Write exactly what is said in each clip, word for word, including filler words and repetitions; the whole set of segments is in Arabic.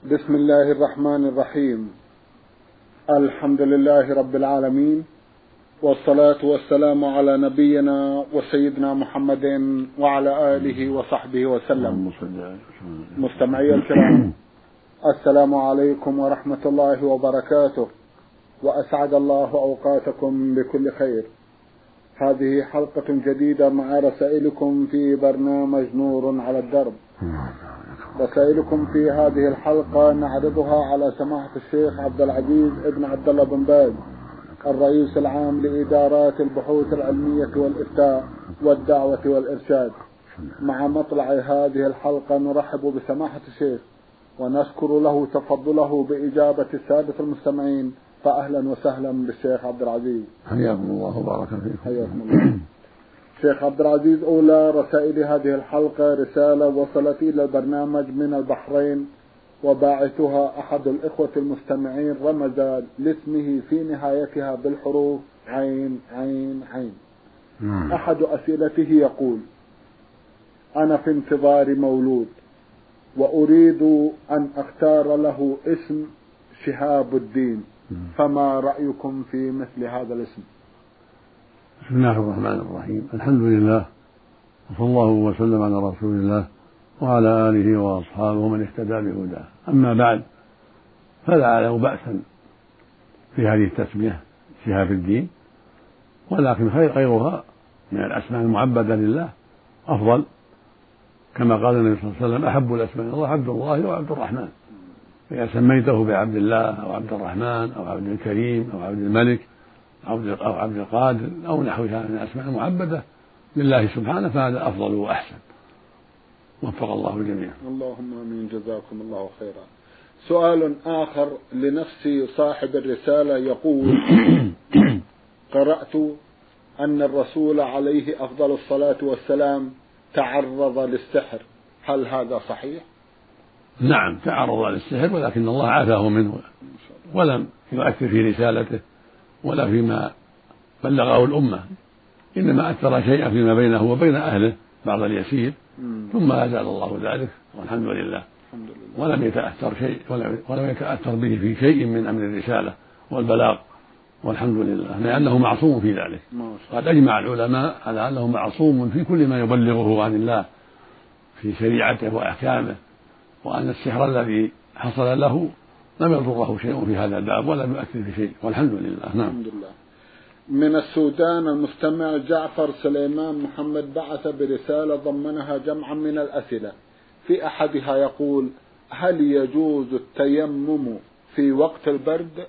بسم الله الرحمن الرحيم. الحمد لله رب العالمين، والصلاة والسلام على نبينا وسيدنا محمد وعلى آله وصحبه وسلم. مستمعي الكرام، السلام عليكم ورحمة الله وبركاته، وأسعد الله أوقاتكم بكل خير. هذه حلقة جديدة مع رسائلكم في برنامج نور على الدرب. رسائلكم في هذه الحلقة نعرضها على سماحة الشيخ عبد العزيز ابن عبد الله بن باز، الرئيس العام لإدارات البحوث العلمية والإفتاء والدعوة والإرشاد. مع مطلع هذه الحلقة نرحب بسماحة الشيخ ونشكر له تفضله بإجابة السادة المستمعين، فأهلا وسهلا بالشيخ عبد العزيز. حياكم الله وبارك فيكم. حياكم الله. شيخ عبد العزيز، أولى رسائل هذه الحلقة رسالة وصلت إلى البرنامج من البحرين، وباعثها أحد الإخوة المستمعين رمز لاسمه في نهايتها بالحروف عين عين عين. مم. أحد أسئلته يقول: أنا في انتظار مولود وأريد أن أختار له اسم شهاب الدين، فما رأيكم في مثل هذا الاسم؟ بسم الله الرحمن الرحيم. الحمد لله، وصلى الله وسلم على رسول الله وعلى آله وأصحابه ومن اهتدى بهداه. أما بعد، فلا أعلم بأسا في هذه التسمية شهاب الدين، ولكن خير غيرها من الأسماء المعبدة لله أفضل، كما قال النبي صلى الله عليه وسلم: أحب الأسماء الله عبد الله وعبد الرحمن. فإذا سميته بعبد الله أو عبد الرحمن أو عبد الكريم أو عبد الملك أو عبد القادر أو نحوها من الأسماء المعبدة لله سبحانه فهذا أفضل وأحسن. وفق الله الجميع. اللهم آمين. جزاكم الله خيرا. سؤال آخر لنفس صاحب الرسالة يقول: قرأت أن الرسول عليه أفضل الصلاة والسلام تعرض للسحر، هل هذا صحيح؟ نعم، تعرض للسحر، ولكن الله عافاه منه ولم يؤثر في رسالته ولا فيما بلغه الأمة، إنما أثر شيئا فيما بينه وبين أهله بعض اليسير، ثم أزال الله ذلك والحمد لله. الحمد لله. ولم يتأثر شيء ولم يتأثر به في شيء من أمر الرسالة والبلاغ والحمد لله، لأنه معصوم في ذلك. قد أجمع العلماء على أنه معصوم في كل ما يبلغه عن الله في شريعته وأحكامه، وأن السحر الذي حصل له لم يضره شيء في هذا الباب ولم يؤثر في شيء والحمد لله. نعم. الحمد لله. من السودان المستمع جعفر سليمان محمد بعث برسالة ضمنها جمعا من الأسئلة. في أحدها يقول: هل يجوز التيمم في وقت البرد؟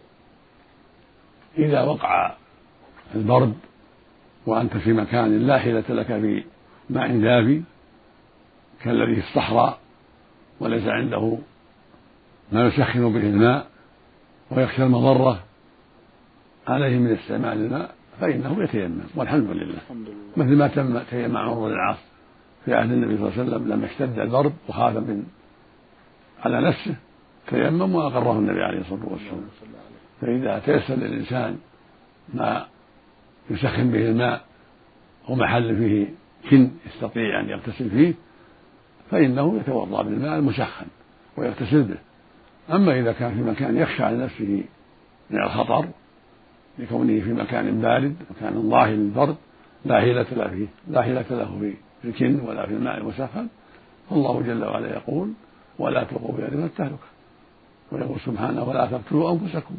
إذا وقع البرد وأنت في مكان لا حيلة لك في ماء دافي كالذي في الصحراء وليس عنده ما يسخن به الماء ويخشى المضرة عليه من استعمال الماء، فإنه يتيمم والحمد لله. مثل ما تم تيمم عمرو بن العاص في عهد النبي صلى الله عليه وسلم لما اشتد البرد وخاف من على نفسه تيمم وأقره النبي عليه الصلاة والسلام. فإذا تيسر للإنسان ما يسخن به الماء ومحل فيه كن يستطيع أن يغتسل فيه فإنه يتوضأ بالماء المسخن ويغتسل به. أما إذا كان في مكان يخشى على نفسه من الخطر لكونه في مكان بارد مكان ظاهر للبرد لا حيلة له فيه لا حيلة له في الكن ولا في الماء المسخن، فالله جل وعلا يقول: ولا تلقوا بأيديكم إلى التهلكة، ويقول سبحانه: ولا تقتلوا أنفسكم،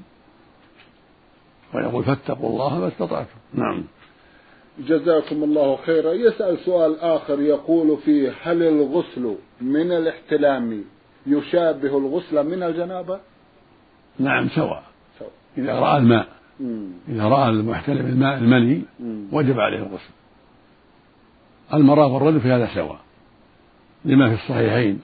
ويقول: فاتقوا الله ما استطعتم. نعم. جزاكم الله خيرا. يسأل سؤال آخر يقول فيه: هل الغسل من الاحتلام يشابه الغسل من الجنابة؟ نعم، سواء. إذا رأى الماء مم. إذا رأى المحتلم الماء المني وجب عليه الغسل. المرأة والرجل في هذا سواء، لما في الصحيحين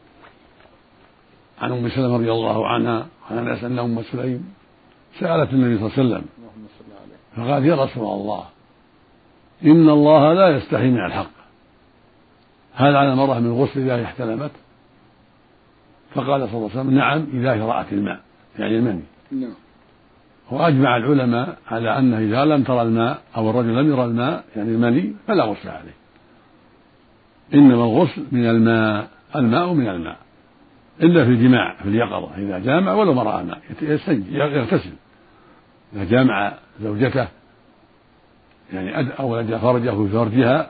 عن أم سلمة رضي الله عنها عن أنس أن أم سليم سألت النبي صلى الله عليه وسلم فقال: يا رسول الله، إن الله لا يستحي من الحق، هل على المرأة من غسل إذا احتلمت؟ فقال صلى الله عليه وسلم: نعم، إذا رأت الماء يعني المني. نعم. وأجمع العلماء على أنه إذا لم ترى الماء أو الرجل لم يرى الماء يعني المني فلا غسل عليه، إنما الغسل من الماء الماء من الماء إلا في الجماع في اليقظة، إذا جامع ولو ما رأى ماء يغتسل. إذا جامع زوجته يعني أو أدى فرجه في فرجها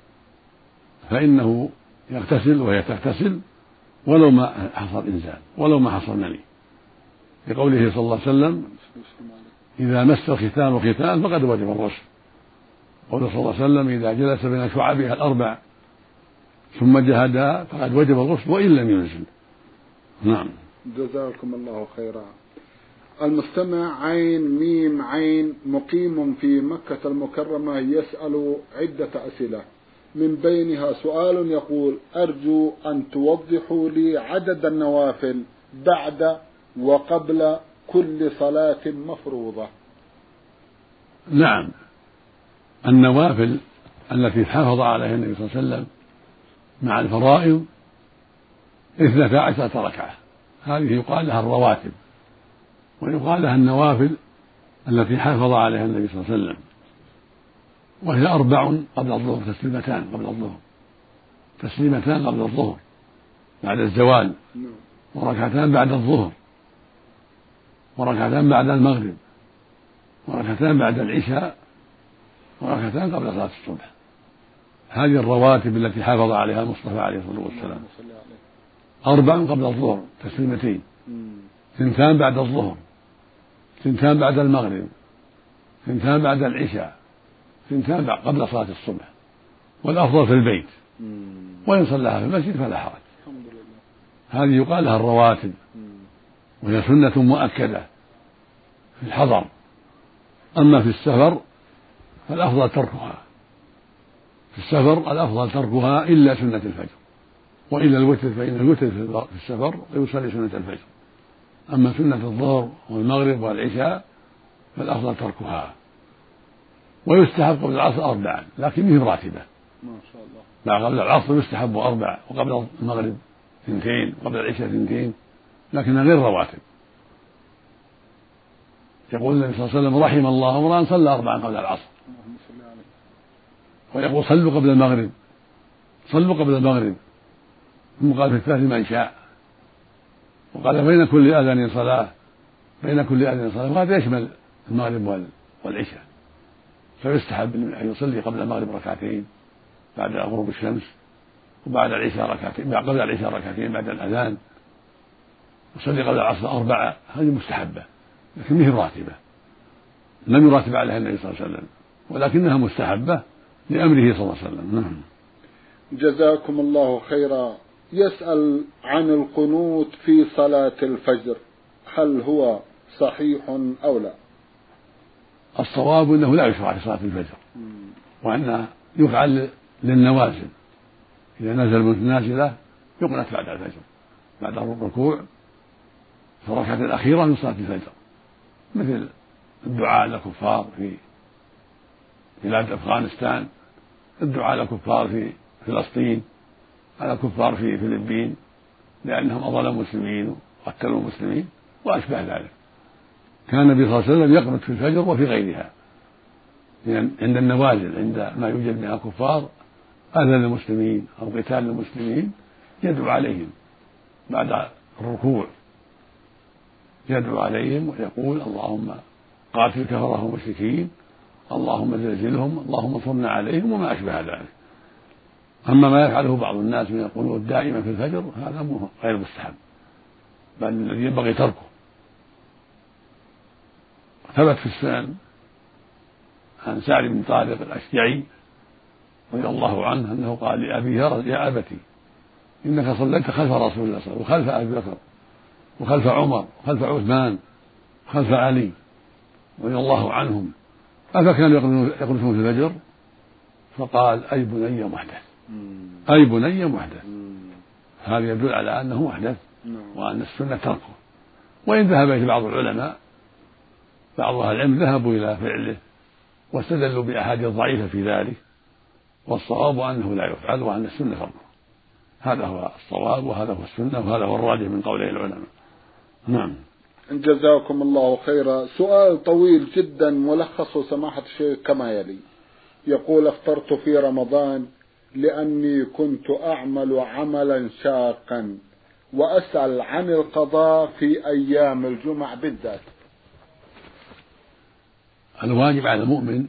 فإنه يغتسل وهي تغتسل ولو ما حصل إنزال ولو ما حصل مني، لقوله صلى الله عليه وسلم إذا مس الختان ختان فقد وجب الغسل. قوله صلى الله عليه وسلم إذا جلس بين شعبها الأربع ثم جهدها فقد وجب الغسل وإن لم ينزل. نعم. جزاكم الله خيرا. المستمع عين ميم عين مقيم في مكة المكرمة يسأل عدة أسئلة، من بينها سؤال يقول: أرجو أن توضحوا لي عدد النوافل بعد وقبل كل صلاة مفروضة. نعم، النوافل التي حافظ عليها النبي صلى الله عليه وسلم مع الفرائض اثنتا عشرة ركعة، هذه يقال لها الرواتب، ويقال لها النوافل التي حافظ عليها النبي صلى الله عليه وسلم، وهي أربع قبل الظهر، تسليمتان قبل الظهر، تسليمتان قبل الظهر بعد الزوال، وركعتان بعد الظهر، وركعتان بعد المغرب، وركعتان بعد العشاء، وركعتان قبل صلاة الصبح. هذه الرواتب التي حافظ عليها المصطفى عليه الصلاة والسلام. أربع قبل الظهر تسليمتين، ثنتان بعد الظهر، ثنتان بعد المغرب، ثنتان بعد العشاء، ثنتان قبل صلاة الصبح، والأفضل في البيت، وإن صلىها في المسجد فلا حرج. هذه يقال لها الرواتب، وهي سنة مؤكدة في الحضر. أما في السفر فالأفضل تركها، في السفر الأفضل تركها إلا سنة الفجر، وإلا الوتر، فإن الوتر في السفر يصلي سنة الفجر. أما سنة الظهر والمغرب والعشاء فالأفضل تركها. ويستحب قبل العصر أربعا لكن هي راتبة، ما شاء الله. قبل العصر يستحب أربع، وقبل المغرب اثنتين، وقبل العشاء اثنتين، لكنها غير رواتب. يقول النبي صلى الله عليه وسلم: رحم الله امرأ صلى أربعا قبل العصر. ويقول: صلوا قبل المغرب، صلوا قبل المغرب. ثم قال في الثالث من شاء، وقال بين كل أذان صلاة، بين كل أذان صلاة، وهذا يشمل المغرب والعشاء. فيستحب أن يصلي قبل المغرب ركعتين بعد غروب الشمس، وبعد العشاء ركعتين، قبل العشاء ركعتين بعد الأذان، وصلي قبل العصر أربعة. هذه مستحبة لكن هي راتبة، لم يراتب عليها النبي صلى الله عليه وسلم، ولكنها مستحبة لأمره صلى الله عليه وسلم. نعم. جزاكم الله خيرا. يسأل عن القنوت في صلاة الفجر، هل هو صحيح أو لا؟ الصواب أنه لا يشرع في صلاة الفجر، وأنه يفعل للنوازل. إذا نزل النازلة يقنت بعد الفجر، بعد الركوع في الركعة الأخيرة من صلاة الفجر، مثل الدعاء للكفار في بلاد أفغانستان، الدعاء للكفار في فلسطين، على الكفار في فلبين لأنهم أضلوا المسلمين وقتلوا المسلمين وأشبه ذلك. كان النبي صلى الله عليه وسلم يقنت في الفجر وفي غيرها، يعني عند النوازل، عند ما يوجد بها كفار أذى للمسلمين أو قتال للمسلمين يدعو عليهم بعد الركوع، يدعو عليهم ويقول: اللهم قاتل الكفرة والمشركين، اللهم زلزلهم، اللهم انصرنا عليهم، وما أشبه ذلك. أما ما يفعله بعض الناس من القنوت دائما في الفجر هذا غير مستحب، بل الذي ينبغي تركه. ثبت في السنن عن سعد بن طارق الأشجعي رضي الله عنه أنه قال لأبيه: يا أبتي إنك صليت خلف رسول الله صلى الله عليه وسلم، وخلف أبي بكر، وخلف عمر، وخلف عثمان، وخلف علي رضي الله عنهم، أفكانوا يقنتون في الفجر؟ فقال: أي بني محدث، أي بني محدث. هذا يدل على أنه محدث وأن السنة تركه. وإن ذهب إليه بعض العلماء، بعض أهل العلم ذهبوا إلى فعله واستدلوا بأحاديث ضعيفة في ذلك، والصواب أنه لا يفعل وأن السنة تركه. هذا هو الصواب، وهذا هو السنة، وهذا هو الراجح من قوله العلماء. نعم. جزاكم الله خيرا. سؤال طويل جدا ملخص سماحة الشيخ كما يلي. يقول: افطرت في رمضان لأني كنت أعمل عملا شاقا، وأسأل عن القضاء في أيام الجمعة بالذات. الواجب على المؤمن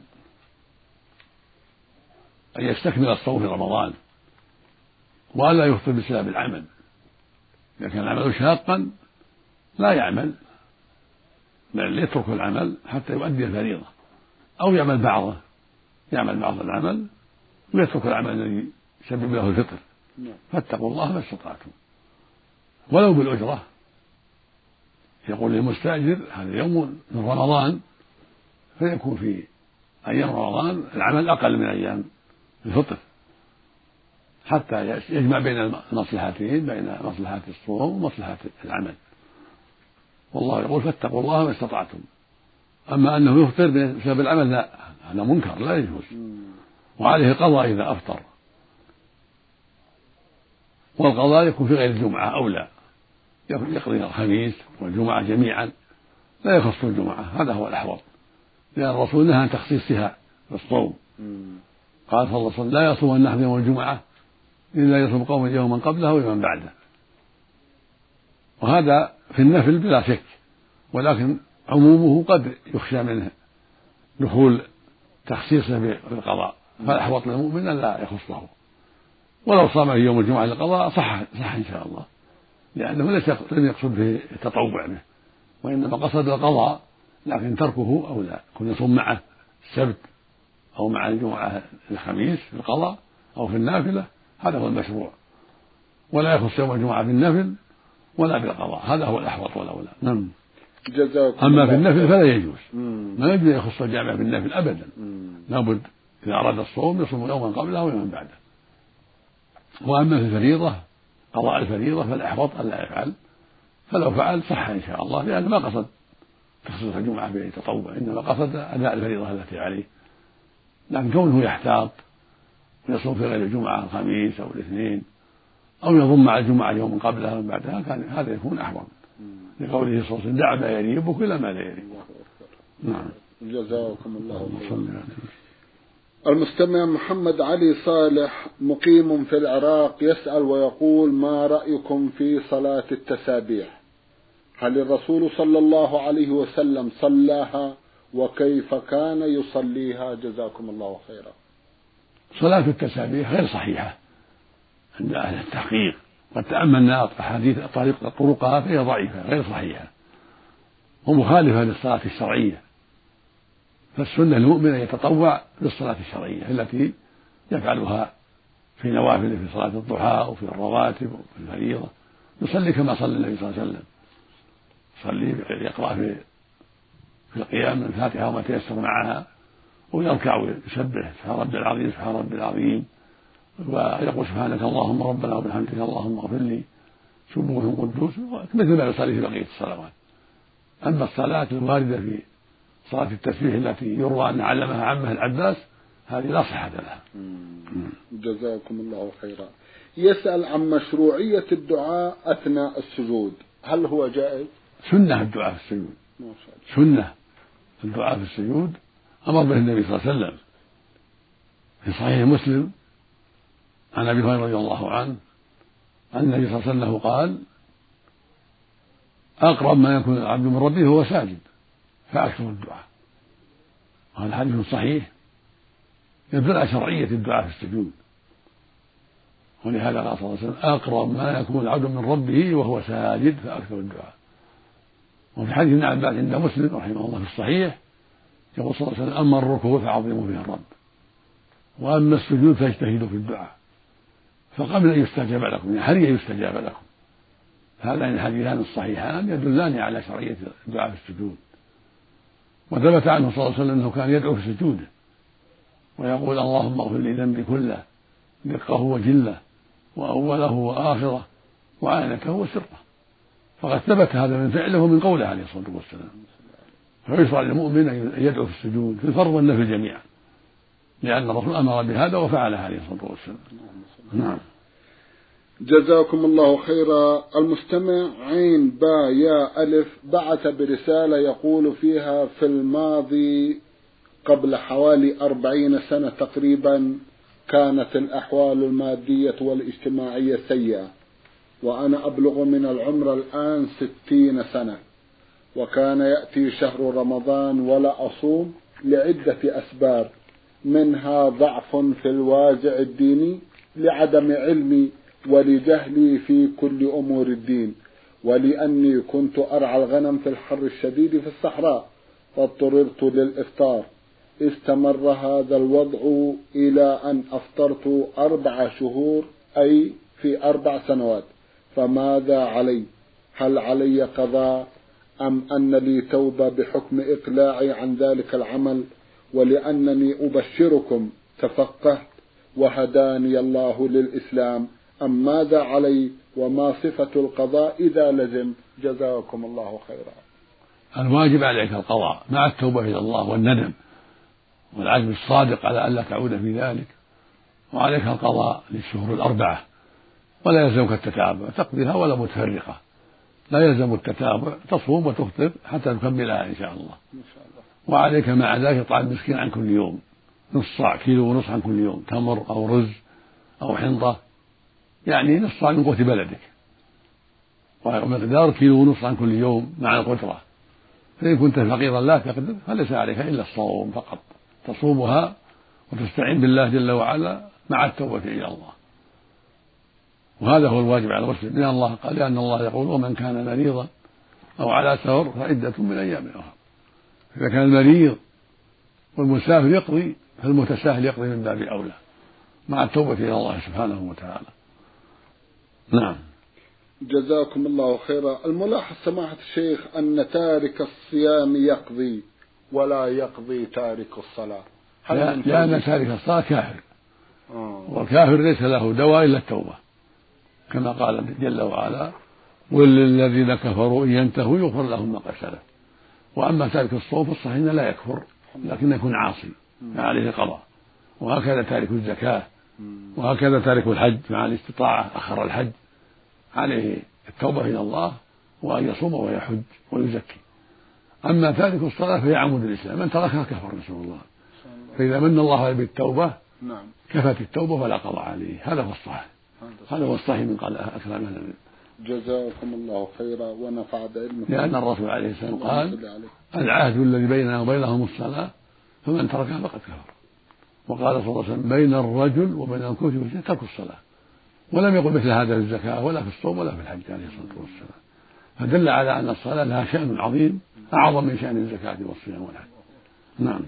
أن يستكمل الصوم في رمضان وألا يفطر بسبب العمل. إذا كان العمل شاقا لا يعمل، بل يترك العمل حتى يؤدي الفريضة، أو يعمل بعضه، يعمل بعض العمل ويترك العمل الذي يسبب له الفطر. فاتقوا الله ما استطعتم ولو بالأجرة. يقول للمستأجر هذا يوم من رمضان، فيكون في أيام رمضان العمل أقل من أيام الفطر حتى يجمع بين المصلحتين، بين مصلحة الصوم ومصلحة العمل. والله يقول فاتقوا الله ما استطعتم. أما أنه يفطر بسبب العمل لا، هذا منكر لا يجوز، وعليه قضاء إذا أفطر، والقضاء يكون في غير الجمعة أولى، يقضي الخميس والجمعة جميعا لا يخص الجمعة، هذا هو الأحوط، لأن الرسول نهى عن تخصيصها بالصوم. قال صلى الله عليه وسلم لا يصومن أحد يوم الجمعة إلا يصوم قوم يوما قبله ويوما بعده. وهذا في النفل بلا شك، ولكن عمومه قد يخشى منه دخول تخصيصه بالقضاء، فالأحوط للمؤمن أن لا يخصه، ولو صام في يوم الجمعة للقضاء صح صح إن شاء الله، لأنه ليس لم يقصد به التطوع به، وإنما قصد القضاء، لكن تركه أولى. كن يصوم معه السبت أو مع الجمعة الخميس في القضاء أو في النافلة، هذا هو المشروع، ولا يخص يوم الجمعة بالنفل ولا بالقضاء، هذا هو الأحوط والأولى. نعم. أما في النفل فلا يجوز، ما يجوز يخص الجامع بالنفل أبدا، لابد إذا أراد الصوم يصوم يوما قبله ويوما بعده. وأما في الفريضة قضاء الفريضة فالأحوط ألا يفعل، فلو فعل صح إن شاء الله، لأنه ما قصد تخصيص الجمعة بالتطوع، إنما قصد أداء الفريضة التي عليه. لكن كونه يحتاط ويصوم في غير الجمعة الخميس أو الاثنين، أو يضم مع الجمعة يوم قبلها ومن بعدها، كان هذا يكون أحوط، لقوله صلى الله عليه وسلم دع ما يريبك إلى ما لا يريبك. نعم. جزاكم الله خيرا. المستمع محمد علي صالح مقيم في العراق يسأل ويقول: ما رأيكم في صلاة التسابيح؟ هل الرسول صلى الله عليه وسلم صلاها؟ وكيف كان يصليها؟ جزاكم الله خيرا. صلاة التسابيح غير صحيحة عند أهل التحقيق، قد تأملنا أحاديث طريق طرقها فهي ضعيفة غير صحيحة ومخالفة للصلاة الشرعية. فالسنة للمؤمن أن يتطوع بالصلاة الشرعية التي يفعلها في نوافل، في صلاة الضحى وفي الرواتب وفي الفريضة، يصلي كما صلى النبي صلى الله عليه وسلم، يصلي يقرأ في في القيام من الفاتحة وما تيسر معها، ويركع ويسبح سبحان ربي العظيم سبحان ربي العظيم، ويقول سبحانك اللهم ربنا وبحمدك اللهم اغفر لي سبوح قدوس، مثل ما يصلي في بقية الصلوات. أما الصلاة الواردة في صلاة التسبيح التي يروى أن علمها عمه العباس هذه لا صحة لها. جزاكم الله خيرا. يسأل عن مشروعية الدعاء أثناء السجود، هل هو جائز؟ سنة الدعاء في السجود، سنة الدعاء في السجود أمر به النبي صلى الله عليه وسلم في صحيح مسلم عن أبي هريرة رضي الله عنه أن النبي صلى الله عليه وسلم قال: أقرب ما يكون العبد من ربه وهو ساجد فأكثر الدعاء. وهذا حديث صحيح يدل على شرعية الدعاء في السجود، ولهذا قال صلى الله عليه وسلم: أقرب ما يكون العبد من ربه وهو ساجد فأكثر الدعاء. وفي حديث ابن عباس عند مسلم رحمه الله في الصحيح يقول صلى الله عليه وسلم: أما الركوع فعظموا فيه الرب، وأما السجود فاجتهدوا في الدعاء فقبل أن يستجاب لكم، يعني حري يستجاب لكم. هذان الحديثان الصحيحان يدلان على شرعية الدعاء في السجود. وثبت عنه صلى الله عليه وسلم أنه كان يدعو في سجوده ويقول: اللهم اغفر لي ذنبي كله دقه وجله وأوله وآخره وعانته وسره. فقد ثبت هذا من فعله ومن قوله عليه الصلاة والسلام. فيشرع للمؤمن أن يدعو في السجود في الفرض والنفل جميعا، لأن الرسول أمر بهذا وفعله عليه الصلاة والسلام. نعم. جزاكم الله خيرا. المستمع عين با يا ألف بعث برسالة يقول فيها: في الماضي قبل حوالي أربعين سنة تقريبا كانت الأحوال المادية والاجتماعية سيئة، وأنا أبلغ من العمر الآن ستين سنة، وكان يأتي شهر رمضان ولا أصوم لعدة أسباب، منها ضعف في الوازع الديني لعدم علمي ولجهلي في كل أمور الدين، ولأني كنت أرعى الغنم في الحر الشديد في الصحراء فاضطررت للإفطار. استمر هذا الوضع إلى أن أفطرت أربع شهور، أي في أربع سنوات، فماذا علي؟ هل علي قضاء أم أن لي توبة بحكم إقلاعي عن ذلك العمل؟ ولأنني أبشركم تفقهت وهداني الله للإسلام، أم ماذا علي وما صفة القضاء إذا لزم؟ جزاكم الله خيرا. الواجب عليك القضاء مع التوبة إلى الله والندم والعزم الصادق على ألا تعود في ذلك، وعليك القضاء للشهور الأربعة، ولا يلزمك التتابع، تقضيها ولا متفرقة، لا يلزم التتابع، تصوم وتفطر حتى تكملها إن شاء الله. وعليك مع ذلك إطعام مسكين عن كل يوم، نص صاع، كيلو ونصف عن كل يوم، تمر أو رز أو حنطة، يعني نص صاع من قوت بلدك، ومقدار كيلو ونصف عن كل يوم مع القدرة. فإن كنت فقيرا لا تقدر فليس عليك إلا الصوم فقط، تصومها وتستعين بالله جل وعلا مع التوبة إلى الله، وهذا هو الواجب على المسلم، لأن الله قال لأن الله يقول ومن كان مريضا أو على سفر فعدة من أيام أخرى. إذا كان المريض والمسافر يقضي فالمتساهل يقضي من باب أولى مع التوبة إلى الله سبحانه وتعالى. نعم. جزاكم الله خيرا. الملاحظ سماحة الشيخ أن تارك الصيام يقضي ولا يقضي تارك الصلاة، لأن تارك الصلاة كافر، آه. والكافر ليس له دواء إلا التوبة، كما قال جل وعلا وللذين كفروا إن ينتهوا يغفر لهم ما قد سلف. وأما تارك الصوم فالصحيح لا يكفر لكن يكون عاصي فعليه قضاء، وهكذا تارك الزكاة، وهكذا تارك الحج مع الاستطاعة أخر الحج عليه التوبة إلى الله وأن يصوم ويحج ويزكي. أما تارك الصلاة فهي عمود الإسلام، من تركها كفر نسأل الله، فإذا من الله عليه بالتوبة كفت التوبة ولا قضاء عليه. هذا هو الصحيح، هذا هو الصحيح من قال أكرم النبي. جزاكم الله خيرا ونفع بعلمكم. لأن الرسول عليه السلام قال العهد الذي بيننا وبينهم الصلاة فمن تركها فقد كفر. وقال صلى الله عليه وسلم بين الرجل وبين الكفر والشرك ترك الصلاة، ولم يقل مثل هذا في الزكاة ولا في الصوم ولا في الحج عليه الصلاة والسلام، فدل على أن الصلاة لها شأن عظيم أعظم من شأن الزكاة والصيام والحج. نعم.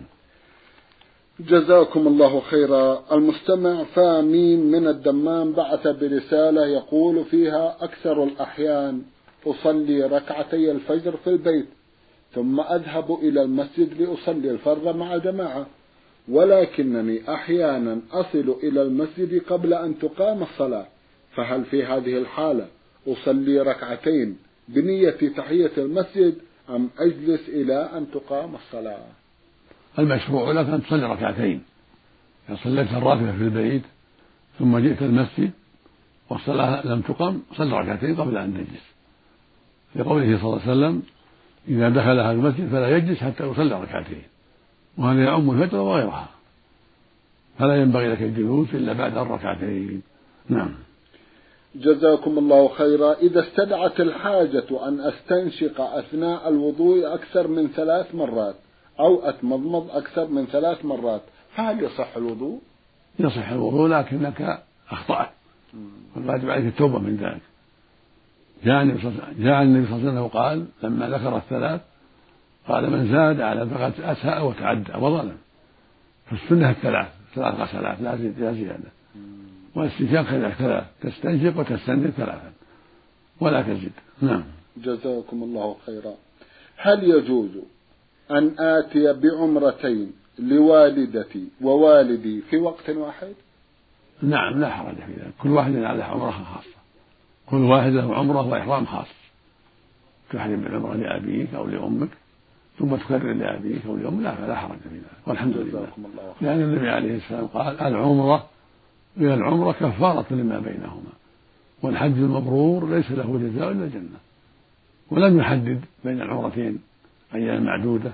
جزاكم الله خيرا. المستمع فامين من الدمام بعث برسالة يقول فيها أكثر الأحيان أصلي ركعتي الفجر في البيت ثم أذهب إلى المسجد لأصلي الفرض مع جماعة، ولكنني أحيانا أصل إلى المسجد قبل أن تقام الصلاة، فهل في هذه الحالة أصلي ركعتين بنية تحية المسجد أم أجلس إلى أن تقام الصلاة؟ المشروع لك أن تصلي ركعتين، إذا صليت الراتبة في البيت ثم جئت المسجد والصلاة لم تقم صل ركعتين قبل أن تجلس، لقوله صلى الله عليه وسلم إذا دخل أهل المسجد فلا يجلس حتى يصلي ركعتين، وهذا يعم الفجر وغيرها، فلا ينبغي لك الجلوس إلا بعد الركعتين. نعم. جزاكم الله خيرا. إذا استدعت الحاجة أن أستنشق أثناء الوضوء أكثر من ثلاث مرات أو أتمضمض أكثر من ثلاث مرات هل يصح الوضوء؟ يصح الوضوء لكنك أخطأت، والواجب عليك التوبة من ذلك. جاء النبي صلى الله عليه وسلم قال لما ذكر الثلاث قال من زاد على فقد أساء وتعدى وظلم، فالسنة الثلاث ثلاث غسلات لا زيادة لا زيادة، والاستنشاق كذلك ثلاث، تستنشق وتستنشق ثلاثا ولا تزيد. نعم. جزاكم الله خيرا. هل يجوز أن آتي بعمرتين لوالدتي ووالدي في وقت واحد؟ نعم لا حرج في ذلك، كل واحد على عمرة خاصة، كل واحد له عمرة وإحرام خاص، تحرم بالعمرة لأبيك أو لأمك ثم تكرر لأبيك أو لأمك، لا لا حرج في ذلك والحمد لله، لأن النبي عليه السلام قال العمرة إلى العمرة كفارة لما بينهما، والحج المبرور ليس له جزاء إلا الجنة، ولم يحدد بين العمرتين أيام معدودة،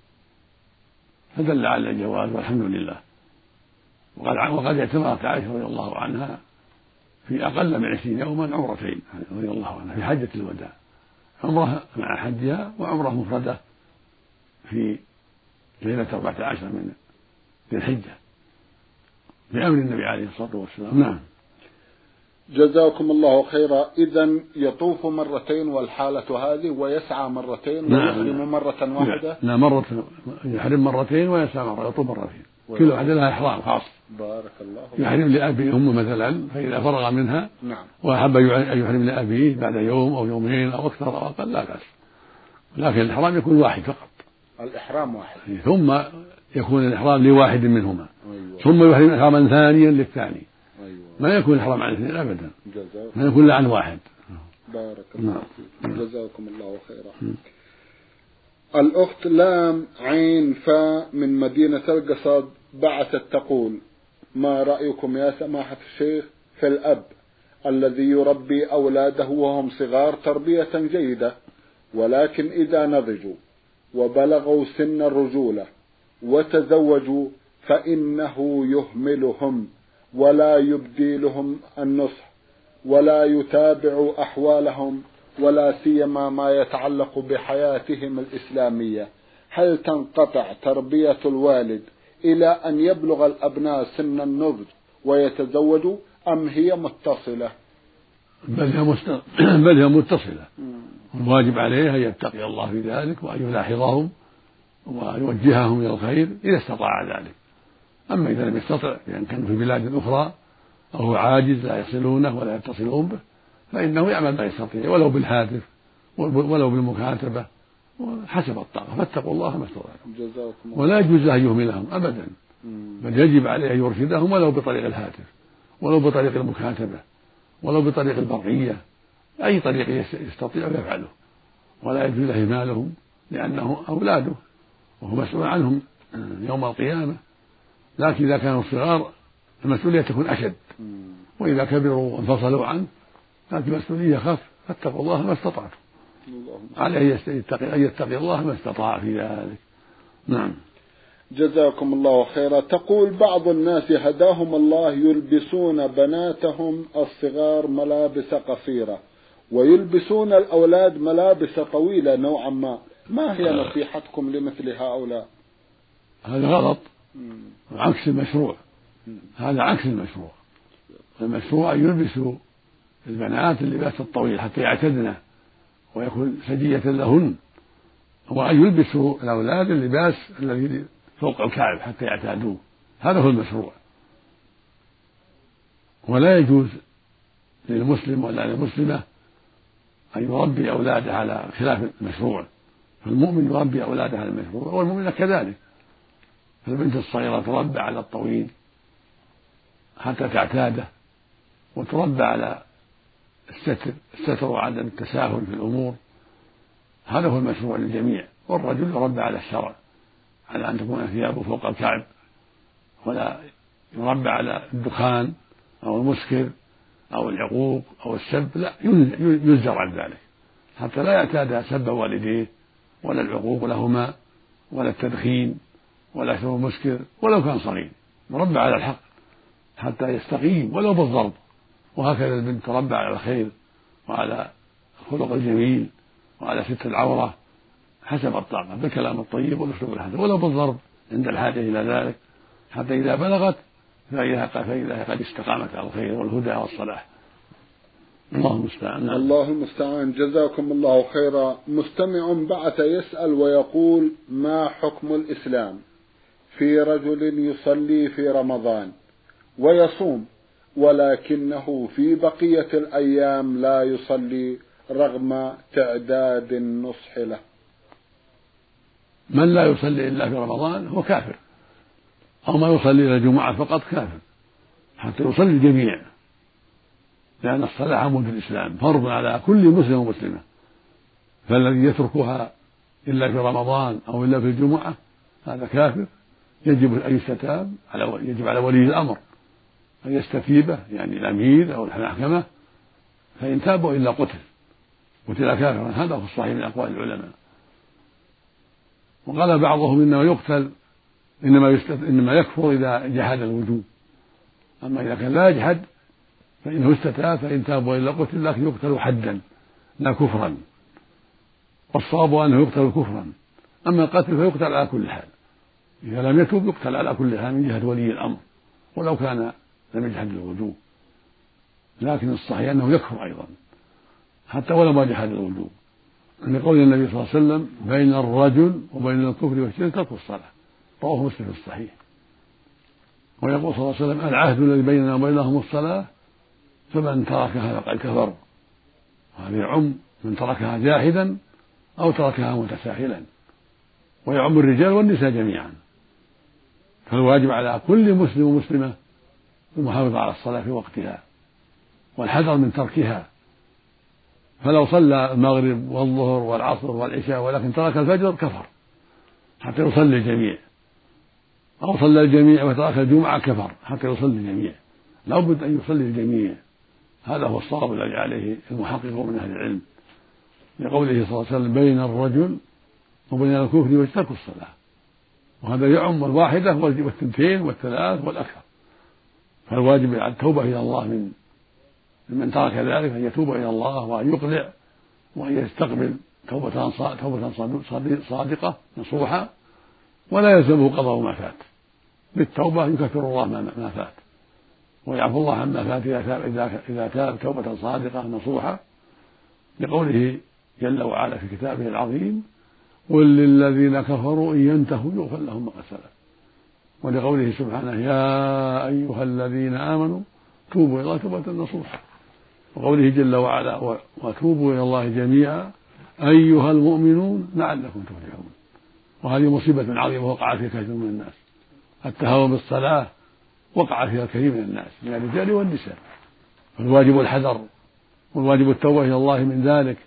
فدل على الجواز والحمد لله. وقد اعتمرت عائشة رضي الله عنها في أقل من عشرين يوما عمرتين رضي الله عنها في حجة الوداع، عمرة مع حجها وعمرة مفردة في ليلة أربعة عشر من ذي الحجة بأمر النبي عليه الصلاة والسلام. نعم. جزاكم الله خيرا. إذن يطوف مرتين والحالة هذه ويسعى مرتين ويحرم مرة واحدة؟ لا، مرة يحرم مرتين ويسعى مرة، يطوف مرتين، كل واحدة لها إحرام خاص. بارك الله. يحرم لأبي أمه مثلا، فإذا فرغ منها نعم وأحب أن يحرم لأبيه بعد يوم أو يومين أو أكثر أو أقل لا بأس، لكن الإحرام يكون واحد فقط. الإحرام واحد، ثم يكون الإحرام لواحد منهما. أيوة. ثم يحرم إحراما ثانيا للثاني. أيوة. ما يكون الإحرام عن اثنين أبدا، جزاكم. ما يكون لا عن واحد. بارك الله فيك. جزاكم الله خيرا. الأخت لام عين فاء من مدينة القصد بعثت تقول: ما رأيكم يا سماحة الشيخ في الأب الذي يربي أولاده وهم صغار تربية جيدة، ولكن إذا نضجوا وبلغوا سن الرجولة وتزوجوا فإنه يهملهم ولا يبدي لهم النصح ولا يتابع أحوالهم ولا سيما ما يتعلق بحياتهم الإسلامية؟ هل تنقطع تربية الوالد إلى أن يبلغ الأبناء سن النضج ويتزوجوا أم هي متصلة؟ بل هي, مست... بل هي متصلة. الواجب عليه أن يتقي الله في ذلك وأن يلاحظهم ويوجههم إلى الخير إذا استطاع ذلك. أما إذا لم يستطع لأن كانوا في بلاد أخرى أو هو عاجز لا يصلونه ولا يتصلون به فإنه يعمل ما يستطيع ولو بالهاتف ولو بالمكاتبة حسب الطاقة، فاتقوا الله ما استطعتم. ولا يجوز أن يهملهم أبدا، بل يجب عليه أن يرشدهم ولو بطريق الهاتف ولو بطريق المكاتبة ولو بطريق البرقية، أي طريق يستطيع يفعله، ولا يجوز إهمالهم لأنه أولاده وهو مسؤول عنهم يوم القيامة. لكن إذا كانوا صغار المسؤولية تكون أشد، وإذا كبروا وانفصلوا عنه لكن المسؤولية خف، فاتقوا الله ما استطعتم. عليه أن يتقي الله ما استطاع في ذلك. نعم. جزاكم الله خيرا. تقول: بعض الناس هداهم الله يلبسون بناتهم الصغار ملابس قصيرة ويلبسون الأولاد ملابس طويلة نوعا ما، ما هي نصيحتكم لمثل هؤلاء؟ هذا غلط، عكس المشروع. هذا عكس المشروع. المشروع أن يلبسوا البنات اللباس الطويل حتى يعتدن ويكون سجية لهن، وأن يلبسوا الأولاد اللباس الذي فوق الكعب حتى يعتادوه، هذا هو المشروع. ولا يجوز للمسلم ولا للمسلمة أن يربي أولاده على خلاف المشروع، فالمؤمن يربي أولاده على المشروع والمؤمنة كذلك. فالبنت الصغيرة تربى على الطويل حتى تعتاده، وتربى على الستر الستر وعدم التساهل في الأمور، هذا هو المشروع للجميع. والرجل يربى على الشرع، على أن تكون ثيابه فوق الكعب، ولا يربى على الدخان أو المسكر أو العقوق أو السب، لا، يزجر عن ذلك حتى لا يعتاد سب والديه ولا العقوق لهما ولا التدخين ولا شرب المسكر ولو كان صغير، مربى على الحق حتى يستقيم ولو بالضرب. وهكذا البنت تربى على الخير وعلى الخلق الجميل وعلى ستر العورة حسب الطاقة بالكلام الطيب والأسلوب الحسن ولو بالضرب عند الحاجة إلى ذلك، حتى إذا بلغت فإذا قد استقامت على الخير والهدى والصلاح. الله المستعان. الله المستعان. جزاكم الله خيرا. مستمع بعث يسأل ويقول: ما حكم الإسلام في رجل يصلي في رمضان ويصوم ولكنه في بقية الأيام لا يصلي رغم تعداد النصح له؟ من لا يصلي إلا في رمضان هو كافر، أو ما يصلي إلى الجمعة فقط كافر، حتى يصلي الجميع، لأن الصلاة عمود الإسلام، فرض على كل مسلم ومسلمة. فالذي يتركها إلا في رمضان أو إلا في الجمعة هذا كافر، يجب أن يستتاب، يجب على ولي الأمر أن يستتيبه، يعني الأمير أو المحكمة، فإن تابوا إلا قتل قتل كافرا. هذا هو الصحيح من أقوال العلماء. وقال بعضهم إنما يقتل إنما, إنما يكفر إذا جحد الوجوب، أما إذا كان لا يجحد فإنه استتاب فإن تاب وإلا قتل لكن يقتل حدا لا كفرا، والصواب أنه يقتل كفرا. أما القتل فيقتل على كل حال، إذا لم يتوب يقتل على كل حال من جهة ولي الأمر ولو كان لم يجحد الوجوب، لكن الصحيح أنه يكفر أيضا حتى ولو ما جحد الوجوب، لقول النبي صلى الله عليه وسلم بين الرجل وبين الكفر والشرك ترك الصلاة، رواه مسلم في الصحيح. ويقول صلى الله عليه وسلم العهد الذي بيننا وبينهم الصلاة فمن تركها فقد كفر، وهذا يعم من تركها جاحدا أو تركها متساهلا، ويعم الرجال والنساء جميعا. فالواجب على كل مسلم ومسلمة المحافظة على الصلاة في وقتها والحذر من تركها، فلو صلى المغرب والظهر والعصر والعشاء ولكن ترك الفجر كفر حتى يصلي الجميع، أو صلى الجميع وترك الجمعة كفر حتى يصلي الجميع، لا بد أن يصلي الجميع. هذا هو الصواب الذي عليه المحقق من أهل العلم، لقوله صلى الله عليه وسلم بين الرجل وبين الكفر والشرك الصلاة، وهذا يعم الواحدة والثنتين والثلاث والأكثر. فالواجب على التوبة إلى الله من من ترك ذلك، أن يتوب إلى الله وأن يقلع وأن يستقبل توبة توبة صادقة نصوحة، ولا يلزمه قضاء ما فات. بالتوبة يكفر الله ما فات ويعفو الله عما فات إذا تاب إذا تاب توبة صادقة نصوحة، لقوله جل وعلا في كتابه العظيم قل للذين كفروا إن ينتهوا يغفر لهم ما قد سلف، ولقوله سبحانه يا أيها الذين آمنوا توبوا إلى الله توبة نصوحا، وقوله جل وعلا وتوبوا إلى الله جميعا أيها المؤمنون لعلكم تفلحون. وهذه مصيبة عظيمة وقع فيها كثير من الناس، التهاون بالصلاة وقع فيها كثير من الناس من الرجال والنساء، فالواجب الحذر والواجب التوبة إلى الله من ذلك،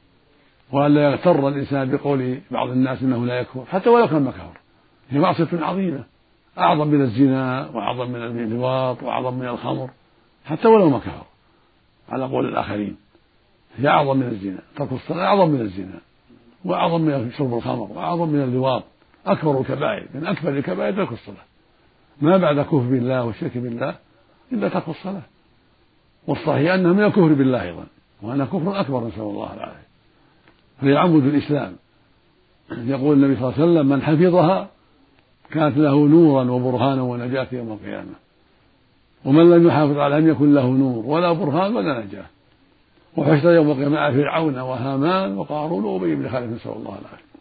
وأن لا يغتر الإنسان بقول بعض الناس إنه لا يكفر حتى ولو كان ما كفر، هي معصية عظيمة أعظم من الزنا وأعظم من اللواط وأعظم من الخمر حتى ولو ما كفر على قول الآخرين، هي أعظم من الزنا، ترك الصلاة أعظم من الزنا وأعظم من شرب الخمر وأعظم من اللواط، أكبر الكبائر من أكبر الكبائر ترك الصلاة، ما بعد كفر بالله والشرك بالله إلا ترك الصلاة، والصحيح أنها من الكفر بالله أيضا وأنها كفر أكبر نسأل الله العافية. فهي عمود الإسلام، يقول النبي صلى الله عليه وسلم من حفظها كانت له نورا وبرهانا ونجاة يوم القيامة، ومن لم يحافظ على لم يكن له نور ولا برهان ولا نجاة، وحشر يوم القيامة مع فرعون وهامان وقارون وأبي بن خلف نسأل الله العافية.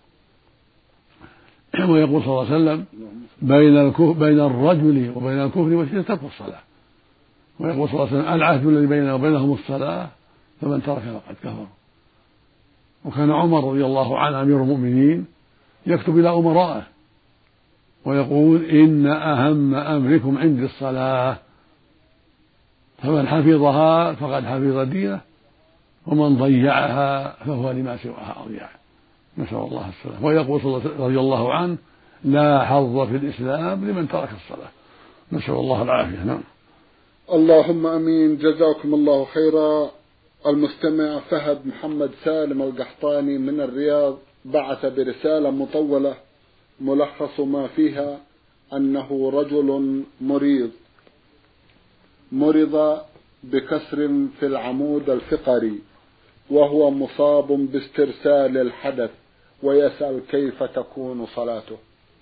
ويقول صلى الله عليه وسلم بين بين الرجل وبين الكفر والشرك ترك الصلاة، ويقول صلى الله عليه وسلم العهد الذي بيننا وبينهم الصلاة فمن تركها فقد كفر. وكان عمر رضي الله عنه أمير المؤمنين يكتب إلى أمرائه ويقول إن أهم أمركم عندي الصلاة، فمن حفظها فقد حفظ دينه ومن ضيعها فهو لما سواها أضيع، نسأل الله السلامة. ويقول رضي الله عنه لا حظ في الإسلام لمن ترك الصلاة، نسأل الله العافية. نعم. اللهم أمين. جزاكم الله خيرا. المستمع فهد محمد سالم القحطاني من الرياض بعث برسالة مطولة ملخص ما فيها أنه رجل مريض مرض بكسر في العمود الفقري وهو مصاب باسترسال الحدث، ويسأل كيف تكون صلاته.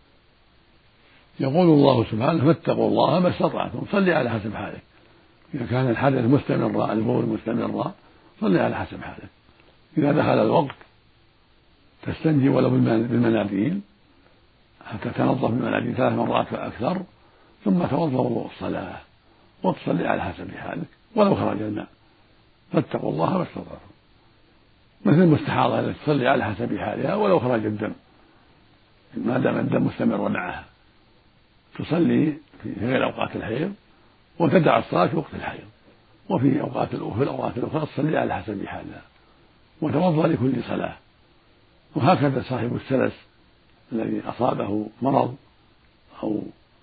يقول الله سبحانه فاتقوا الله ما استطعتم، صلي على حسب حالك، إذا كان الحدث مستمرا البول مستمرا صلي على حسب حالك، إذا دخل الوقت تستنجي ولو بالمناديل حتى تنظف بالمناديل ثلاث مرات فأكثر، ثم توضأ وضوء الصلاة وتصلي على حسب حالك ولو خرج الماء، فاتقوا الله ما استطعتم. مثل المستحاضة التي تصلي على حسب حالها ولو خرج الدم ما دام الدم مستمر معها، تصلي في غير أوقات الحيض وتدع الصلاة في وقت الحيض، وفي أوقات في الأوقات الأخرى تصلي على حسب حالها وتوضأ لكل صلاة. وهكذا صاحب السلس الذي أصابه مرض أو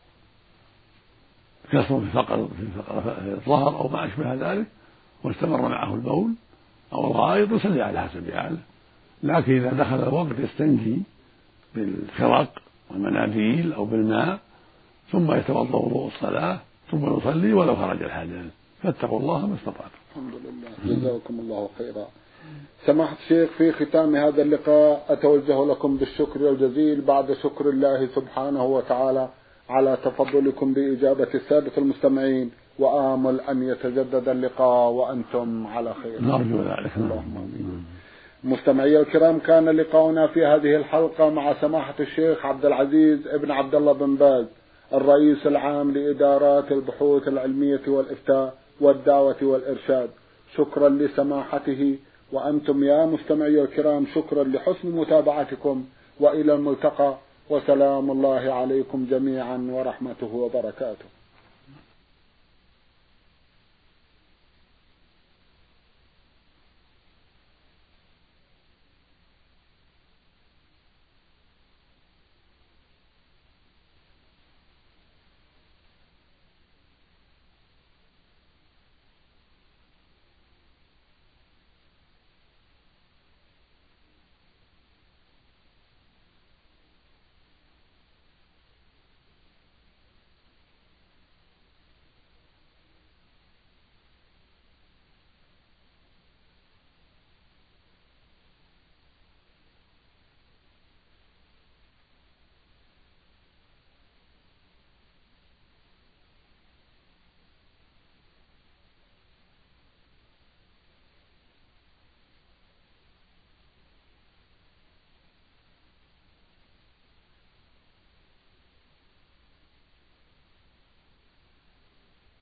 كسر في فقر في الظهر أو ما أشبه ذلك واستمر معه البول أو الغائط يصلي على حسب حاله، لكن إذا دخل الوقت يستنجي بالخرق والمناديل أو بالماء ثم يتوضأ وضوء الصلاة ثم يصلي ولو خرج الحدث. فاتقوا الله ما استطعتم. الحمد لله، جزاكم الله خيرا. سماحة الشيخ، في ختام هذا اللقاء أتوجه لكم بالشكر الجزيل بعد شكر الله سبحانه وتعالى على تفضلكم بإجابة السادة المستمعين، وآمل أن يتجدد اللقاء وأنتم على خير. نرجو ذلك. اللهم آمين. مستمعي الكرام، كان لقاؤنا في هذه الحلقة مع سماحة الشيخ عبد العزيز ابن عبد الله بن باز، الرئيس العام لإدارات البحوث العلمية والإفتاء والدعوة والإرشاد. شكرا لسماحته، وأنتم يا مستمعي الكرام شكرا لحسن متابعتكم، وإلى الملتقى، وسلام الله عليكم جميعا ورحمته وبركاته.